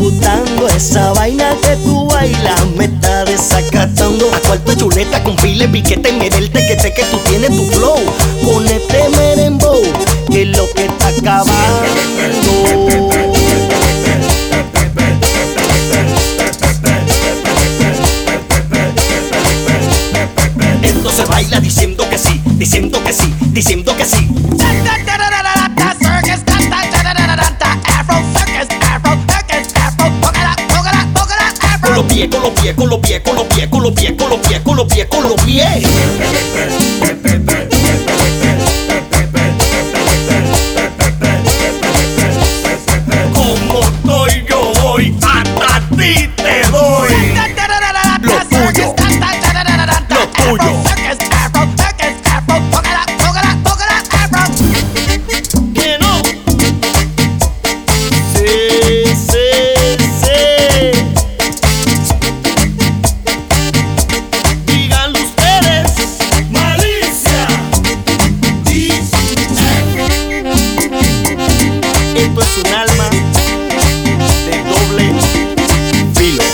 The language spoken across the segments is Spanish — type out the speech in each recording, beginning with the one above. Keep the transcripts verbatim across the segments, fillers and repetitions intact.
gustando esa vaina que tú bailas, me está desacatando. A cuarto chuleta con pile, piquete, mederte, que sé que tú tienes tu flow. Con este merenbow, que es lo que está acabando. Esto se baila diciendo que sí, diciendo que sí, diciendo que sí. Con los pies, con los pies, con los pies, con los pies, con los pies, con los pies, con los pies, con los pies. Como estoy yo voy, hasta ti te doy. Lo tuyo, lo tuyo. Que no. Sí, sí, sí. Díganlo ustedes. Malicia. Esto es un alma de doble filo.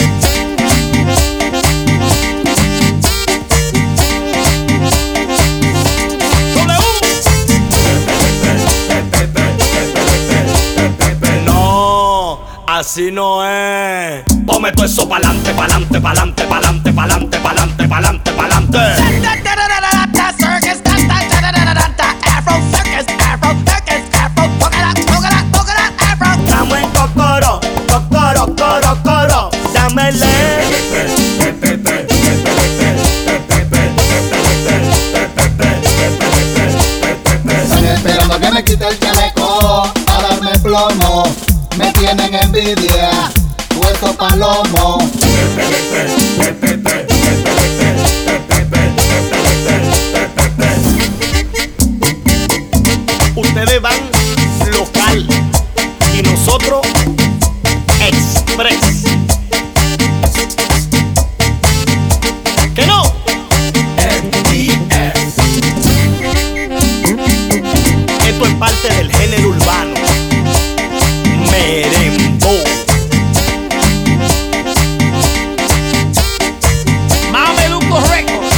No, así no es. Ponme todo eso pa'lante, pa'lante, pa'lante, pa'lante, pa'lante, pa'lante, pa'lante, pa'lante. Estamos en cocoro, cocoro, coro, coro. Dámele. Están esperando que me quite el chaleco a darme plomo. Me tienen envidia, hueso palomo. Ustedes van local y nosotros express. ¿Que no? Esto es parte del género urbano. Merembow. Mameluco Records.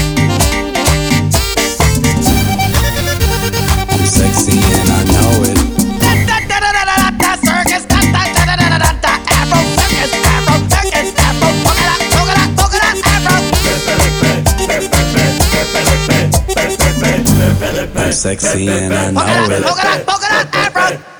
I'm sexy and I know it. I'm sexy and I know it.